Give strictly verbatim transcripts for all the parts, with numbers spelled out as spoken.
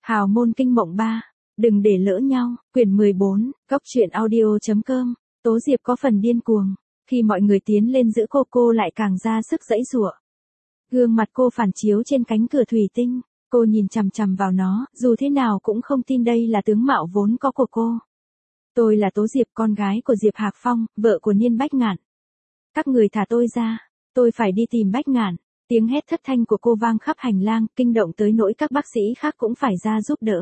Hào môn kinh mộng ba. Đừng để lỡ nhau. Quyển mười bốn. Góc truyện audio.com. Tố Diệp có phần điên cuồng. Khi mọi người tiến lên giữ cô, cô lại càng ra sức giãy giụa. Gương mặt cô phản chiếu trên cánh cửa thủy tinh. Cô nhìn chằm chằm vào nó, dù thế nào cũng không tin đây là tướng mạo vốn có của cô. Tôi là Tố Diệp, con gái của Diệp Hạc Phong, vợ của Niên Bách Ngạn. Các người thả tôi ra, tôi phải đi tìm Bách Ngạn. Tiếng hét thất thanh của cô vang khắp hành lang, kinh động tới nỗi các bác sĩ khác cũng phải ra giúp đỡ.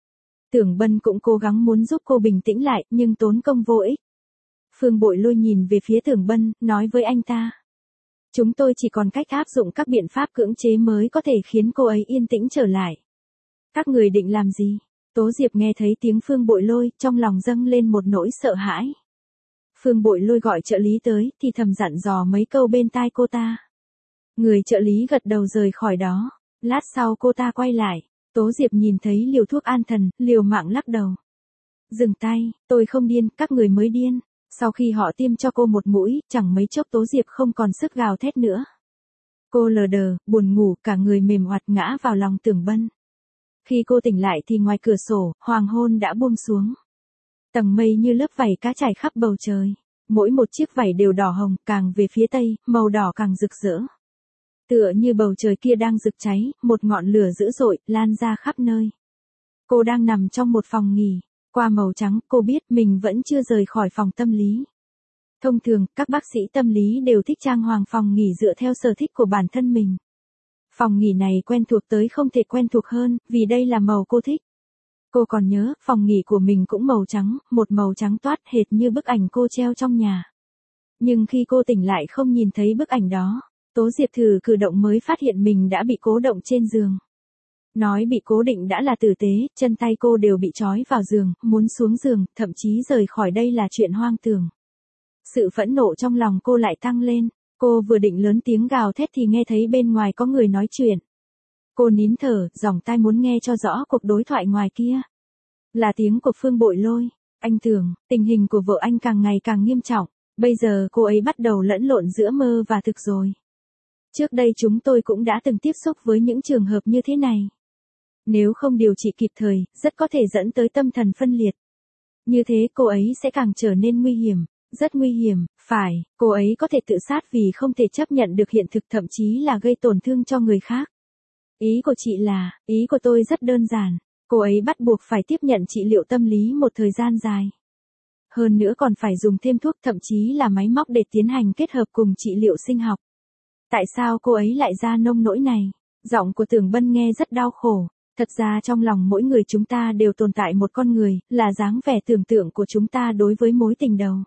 Tưởng Bân cũng cố gắng muốn giúp cô bình tĩnh lại, nhưng tốn công vô ích. Phương Bội Lôi nhìn về phía Tưởng Bân, nói với anh ta. Chúng tôi chỉ còn cách áp dụng các biện pháp cưỡng chế mới có thể khiến cô ấy yên tĩnh trở lại. Các người định làm gì? Tố Diệp nghe thấy tiếng Phương Bội Lôi, trong lòng dâng lên một nỗi sợ hãi. Phương Bội Lôi gọi trợ lý tới, thì thầm dặn dò mấy câu bên tai cô ta. Người trợ lý gật đầu rời khỏi đó. Lát sau cô ta quay lại. Tố Diệp nhìn thấy liều thuốc an thần, liều mạng lắc đầu. Dừng tay, tôi không điên, các người mới điên. Sau khi họ tiêm cho cô một mũi, chẳng mấy chốc Tố Diệp không còn sức gào thét nữa. Cô lờ đờ, buồn ngủ, cả người mềm oặt ngã vào lòng Tưởng Bân. Khi cô tỉnh lại thì ngoài cửa sổ, hoàng hôn đã buông xuống. Tầng mây như lớp vảy cá trải khắp bầu trời. Mỗi một chiếc vảy đều đỏ hồng, càng về phía tây, màu đỏ càng rực rỡ. Tựa như bầu trời kia đang rực cháy, một ngọn lửa dữ dội, lan ra khắp nơi. Cô đang nằm trong một phòng nghỉ. Qua màu trắng, cô biết mình vẫn chưa rời khỏi phòng tâm lý. Thông thường, các bác sĩ tâm lý đều thích trang hoàng phòng nghỉ dựa theo sở thích của bản thân mình. Phòng nghỉ này quen thuộc tới không thể quen thuộc hơn, vì đây là màu cô thích. Cô còn nhớ, phòng nghỉ của mình cũng màu trắng, một màu trắng toát hệt như bức ảnh cô treo trong nhà. Nhưng khi cô tỉnh lại không nhìn thấy bức ảnh đó, Tố Diệp thử cử động mới phát hiện mình đã bị cố động trên giường. Nói bị cố định đã là tử tế, chân tay cô đều bị trói vào giường, muốn xuống giường, thậm chí rời khỏi đây là chuyện hoang tưởng. Sự phẫn nộ trong lòng cô lại tăng lên, cô vừa định lớn tiếng gào thét thì nghe thấy bên ngoài có người nói chuyện. Cô nín thở, dòng tai muốn nghe cho rõ cuộc đối thoại ngoài kia. Là tiếng của Phương Bội Lôi. Anh Tưởng, tình hình của vợ anh càng ngày càng nghiêm trọng, bây giờ cô ấy bắt đầu lẫn lộn giữa mơ và thực rồi. Trước đây chúng tôi cũng đã từng tiếp xúc với những trường hợp như thế này. Nếu không điều trị kịp thời, rất có thể dẫn tới tâm thần phân liệt. Như thế cô ấy sẽ càng trở nên nguy hiểm, rất nguy hiểm, phải, cô ấy có thể tự sát vì không thể chấp nhận được hiện thực, thậm chí là gây tổn thương cho người khác. Ý của chị là, ý của tôi rất đơn giản, cô ấy bắt buộc phải tiếp nhận trị liệu tâm lý một thời gian dài. Hơn nữa còn phải dùng thêm thuốc, thậm chí là máy móc để tiến hành kết hợp cùng trị liệu sinh học. Tại sao cô ấy lại ra nông nỗi này? Giọng của Tưởng Bân nghe rất đau khổ. Thật ra trong lòng mỗi người chúng ta đều tồn tại một con người, là dáng vẻ tưởng tượng của chúng ta đối với mối tình đầu.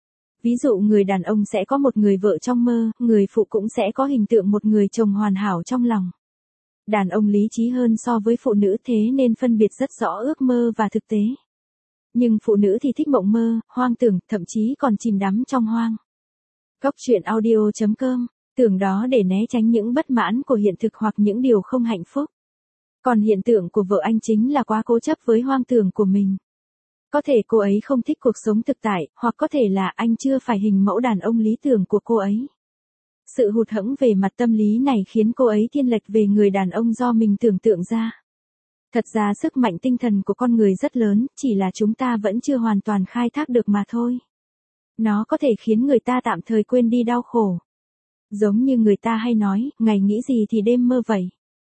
Ví dụ người đàn ông sẽ có một người vợ trong mơ, người phụ cũng sẽ có hình tượng một người chồng hoàn hảo trong lòng. Đàn ông lý trí hơn so với phụ nữ, thế nên phân biệt rất rõ ước mơ và thực tế. Nhưng phụ nữ thì thích mộng mơ, hoang tưởng, thậm chí còn chìm đắm trong hoang. Góc truyện audio.com, tưởng đó để né tránh những bất mãn của hiện thực hoặc những điều không hạnh phúc. Còn hiện tượng của vợ anh chính là quá cố chấp với hoang tưởng của mình. Có thể cô ấy không thích cuộc sống thực tại, hoặc có thể là anh chưa phải hình mẫu đàn ông lý tưởng của cô ấy. Sự hụt hẫng về mặt tâm lý này khiến cô ấy thiên lệch về người đàn ông do mình tưởng tượng ra. Thật ra sức mạnh tinh thần của con người rất lớn, chỉ là chúng ta vẫn chưa hoàn toàn khai thác được mà thôi. Nó có thể khiến người ta tạm thời quên đi đau khổ. Giống như người ta hay nói, ngày nghĩ gì thì đêm mơ vậy.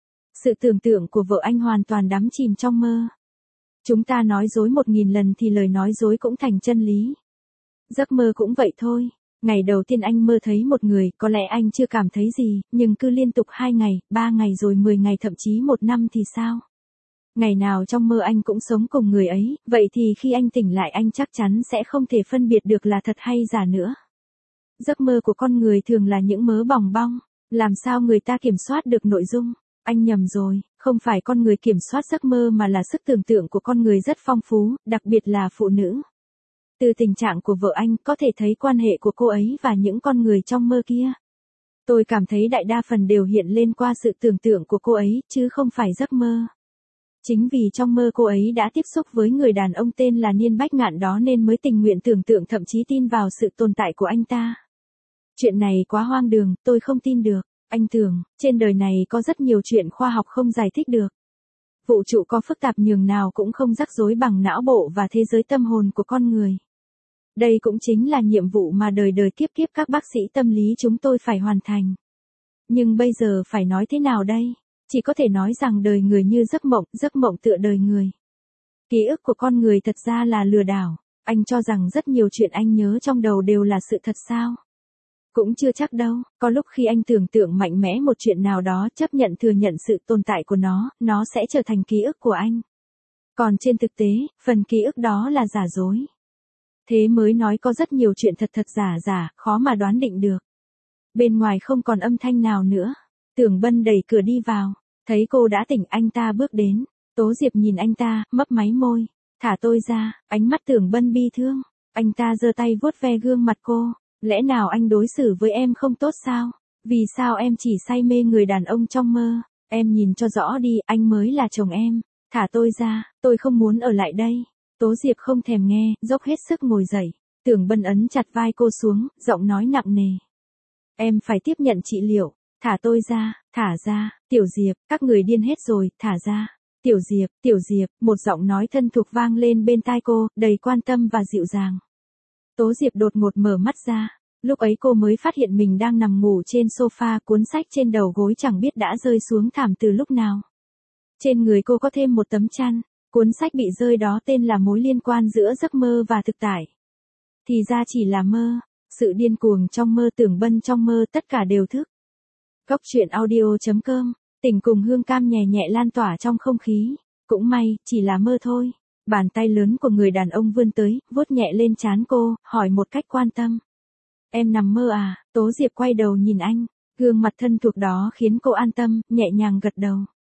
Sự tưởng tượng của vợ anh hoàn toàn đắm chìm trong mơ. Chúng ta nói dối một nghìn lần thì lời nói dối cũng thành chân lý. Giấc mơ cũng vậy thôi. Ngày đầu tiên anh mơ thấy một người, có lẽ anh chưa cảm thấy gì, nhưng cứ liên tục hai ngày, ba ngày rồi mười ngày thậm chí một năm thì sao? Ngày nào trong mơ anh cũng sống cùng người ấy, vậy thì khi anh tỉnh lại anh chắc chắn sẽ không thể phân biệt được là thật hay giả nữa. Giấc mơ của con người thường là những mớ bòng bong, làm sao người ta kiểm soát được nội dung? Anh nhầm rồi, không phải con người kiểm soát giấc mơ mà là sức tưởng tượng của con người rất phong phú, đặc biệt là phụ nữ. Từ tình trạng của vợ anh có thể thấy quan hệ của cô ấy và những con người trong mơ kia. Tôi cảm thấy đại đa phần đều hiện lên qua sự tưởng tượng của cô ấy, chứ không phải giấc mơ. Chính vì trong mơ cô ấy đã tiếp xúc với người đàn ông tên là Niên Bách Ngạn đó nên mới tình nguyện tưởng tượng, thậm chí tin vào sự tồn tại của anh ta. Chuyện này quá hoang đường, tôi không tin được. Anh Tưởng, trên đời này có rất nhiều chuyện khoa học không giải thích được. Vũ trụ có phức tạp nhường nào cũng không rắc rối bằng não bộ và thế giới tâm hồn của con người. Đây cũng chính là nhiệm vụ mà đời đời kiếp kiếp các bác sĩ tâm lý chúng tôi phải hoàn thành. Nhưng bây giờ phải nói thế nào đây? Chỉ có thể nói rằng đời người như giấc mộng, giấc mộng tựa đời người. Ký ức của con người thật ra là lừa đảo. Anh cho rằng rất nhiều chuyện anh nhớ trong đầu đều là sự thật sao? Cũng chưa chắc đâu, có lúc khi anh tưởng tượng mạnh mẽ một chuyện nào đó, chấp nhận thừa nhận sự tồn tại của nó, nó sẽ trở thành ký ức của anh. Còn trên thực tế, phần ký ức đó là giả dối. Thế mới nói có rất nhiều chuyện thật thật giả giả, khó mà đoán định được. Bên ngoài không còn âm thanh nào nữa. Tưởng Bân đẩy cửa đi vào, thấy cô đã tỉnh anh ta bước đến. Tố Diệp nhìn anh ta, mấp máy môi. Thả tôi ra, ánh mắt Tưởng Bân bi thương. Anh ta giơ tay vuốt ve gương mặt cô. Lẽ nào anh đối xử với em không tốt sao? Vì sao em chỉ say mê người đàn ông trong mơ? Em nhìn cho rõ đi, anh mới là chồng em. Thả tôi ra, tôi không muốn ở lại đây. Tố Diệp không thèm nghe, dốc hết sức ngồi dậy. Tưởng Bân ấn chặt vai cô xuống, giọng nói nặng nề. Em phải tiếp nhận trị liệu. Thả tôi ra, thả ra, Tiểu Diệp, các người điên hết rồi, thả ra. Tiểu Diệp, Tiểu Diệp, một giọng nói thân thuộc vang lên bên tai cô, đầy quan tâm và dịu dàng. Tố Diệp đột ngột mở mắt ra. Lúc ấy cô mới phát hiện mình đang nằm ngủ trên sofa, cuốn sách trên đầu gối chẳng biết đã rơi xuống thảm từ lúc nào. Trên người cô có thêm một tấm chăn. Cuốn sách bị rơi đó tên là Mối liên quan giữa giấc mơ và thực tại. Thì ra chỉ là mơ. Sự điên cuồng trong mơ, Tưởng Bân trong mơ, tất cả đều thức. Góc truyện audio chấm com. Tỉnh cùng hương cam nhẹ nhẹ lan tỏa trong không khí. Cũng may, chỉ là mơ thôi. Bàn tay lớn của người đàn ông vươn tới, vuốt nhẹ lên trán cô, hỏi một cách quan tâm. Em nằm mơ à? Tố Diệp quay đầu nhìn anh. Gương mặt thân thuộc đó khiến cô an tâm, nhẹ nhàng gật đầu.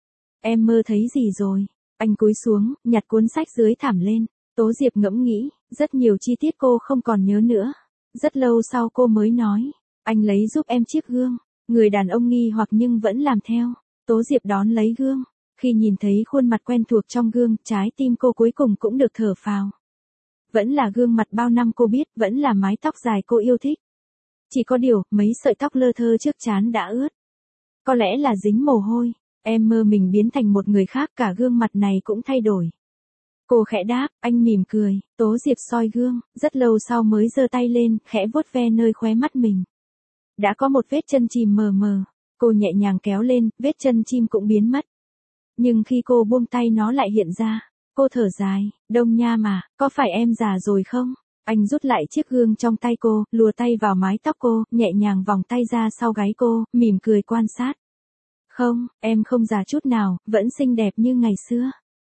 Em mơ thấy gì rồi? Anh cúi xuống, nhặt cuốn sách dưới thảm lên. Tố Diệp ngẫm nghĩ, rất nhiều chi tiết cô không còn nhớ nữa. Rất lâu sau cô mới nói. Anh lấy giúp em chiếc gương. Người đàn ông nghi hoặc nhưng vẫn làm theo. Tố Diệp đón lấy gương. Khi nhìn thấy khuôn mặt quen thuộc trong gương, trái tim cô cuối cùng cũng được thở phào. Vẫn là gương mặt bao năm cô biết, vẫn là mái tóc dài cô yêu thích. Chỉ có điều, mấy sợi tóc lơ thơ trước trán đã ướt. Có lẽ là dính mồ hôi. Em mơ mình biến thành một người khác, cả gương mặt này cũng thay đổi. Cô khẽ đáp, anh mỉm cười. Tố Diệp soi gương, rất lâu sau mới giơ tay lên, khẽ vuốt ve nơi khóe mắt mình. Đã có một vết chân chim mờ mờ. Cô nhẹ nhàng kéo lên, vết chân chim cũng biến mất. Nhưng khi cô buông tay nó lại hiện ra. Cô thở dài, Đông Nha mà, có phải em già rồi không? Anh rút lại chiếc gương trong tay cô, lùa tay vào mái tóc cô, nhẹ nhàng vòng tay ra sau gáy cô, mỉm cười quan sát. Không, em không già chút nào, vẫn xinh đẹp như ngày xưa.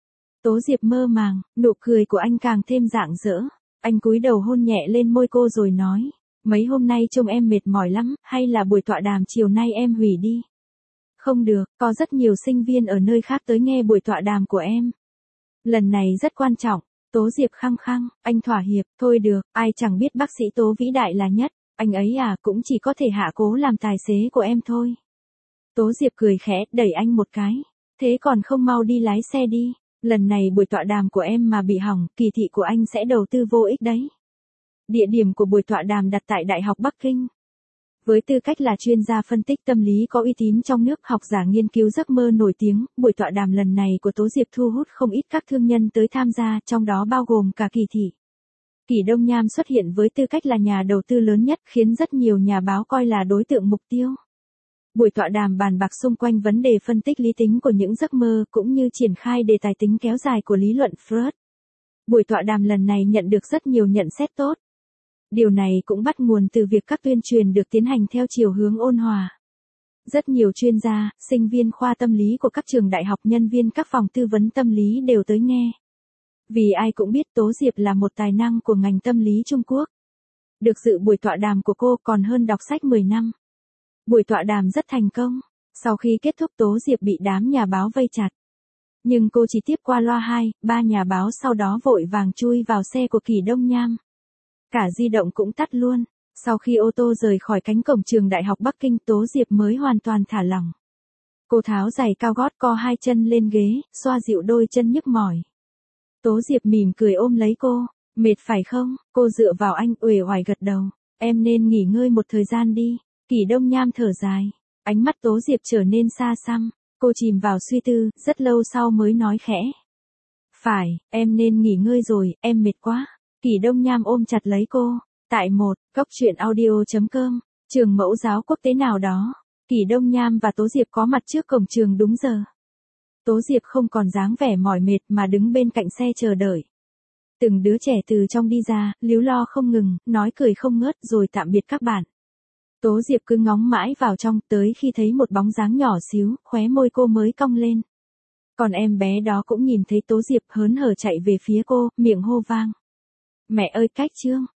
Tố Diệp mơ màng, nụ cười của anh càng thêm rạng rỡ. Anh cúi đầu hôn nhẹ lên môi cô rồi nói. Mấy hôm nay trông em mệt mỏi lắm, hay là buổi tọa đàm chiều nay em hủy đi? Không được, có rất nhiều sinh viên ở nơi khác tới nghe buổi tọa đàm của em. Lần này rất quan trọng. Tố Diệp khăng khăng, anh thỏa hiệp, thôi được, ai chẳng biết bác sĩ Tố vĩ đại là nhất, anh ấy à cũng chỉ có thể hạ cố làm tài xế của em thôi. Tố Diệp cười khẽ, đẩy anh một cái. Thế còn không mau đi lái xe đi, lần này buổi tọa đàm của em mà bị hỏng, kỳ thị của anh sẽ đầu tư vô ích đấy. Địa điểm của buổi tọa đàm đặt tại Đại học Bắc Kinh. Với tư cách là chuyên gia phân tích tâm lý có uy tín trong nước, học giả nghiên cứu giấc mơ nổi tiếng, buổi tọa đàm lần này của Tố Diệp thu hút không ít các thương nhân tới tham gia, trong đó bao gồm cả Kỳ thị. Kỳ Đông Nham xuất hiện với tư cách là nhà đầu tư lớn nhất, khiến rất nhiều nhà báo coi là đối tượng mục tiêu. Buổi tọa đàm bàn bạc xung quanh vấn đề phân tích lý tính của những giấc mơ, cũng như triển khai đề tài tính kéo dài của lý luận Freud. Buổi tọa đàm lần này nhận được rất nhiều nhận xét tốt. Điều này cũng bắt nguồn từ việc các tuyên truyền được tiến hành theo chiều hướng ôn hòa. Rất nhiều chuyên gia, sinh viên khoa tâm lý của các trường đại học, nhân viên các phòng tư vấn tâm lý đều tới nghe. Vì ai cũng biết Tố Diệp là một tài năng của ngành tâm lý Trung Quốc. Được dự buổi tọa đàm của cô còn hơn đọc sách mười năm. Buổi tọa đàm rất thành công. Sau khi kết thúc Tố Diệp bị đám nhà báo vây chặt. Nhưng cô chỉ tiếp qua loa hai, ba nhà báo sau đó vội vàng chui vào xe của Kỳ Đông Nham. Cả di động cũng tắt luôn. Sau khi ô tô rời khỏi cánh cổng trường Đại học Bắc Kinh, Tố Diệp mới hoàn toàn thả lỏng. Cô tháo giày cao gót, co hai chân lên ghế, xoa dịu đôi chân nhức mỏi. Tố Diệp mỉm cười ôm lấy cô. Mệt phải không? Cô dựa vào anh, uể oải gật đầu. Em nên nghỉ ngơi một thời gian đi. Kỳ Đông Nham thở dài. Ánh mắt Tố Diệp trở nên xa xăm. Cô chìm vào suy tư, rất lâu sau mới nói khẽ. Phải, em nên nghỉ ngơi rồi, em mệt quá. Kỷ Đông Nham ôm chặt lấy cô. Tại một, góc truyện audio.com, trường mẫu giáo quốc tế nào đó. Kỷ Đông Nham và Tố Diệp có mặt trước cổng trường đúng giờ. Tố Diệp không còn dáng vẻ mỏi mệt mà đứng bên cạnh xe chờ đợi. Từng đứa trẻ từ trong đi ra, líu lo không ngừng, nói cười không ngớt rồi tạm biệt các bạn. Tố Diệp cứ ngóng mãi vào trong, tới khi thấy một bóng dáng nhỏ xíu, khóe môi cô mới cong lên. Còn em bé đó cũng nhìn thấy Tố Diệp hớn hở chạy về phía cô, miệng hô vang. Mẹ ơi cách Trương,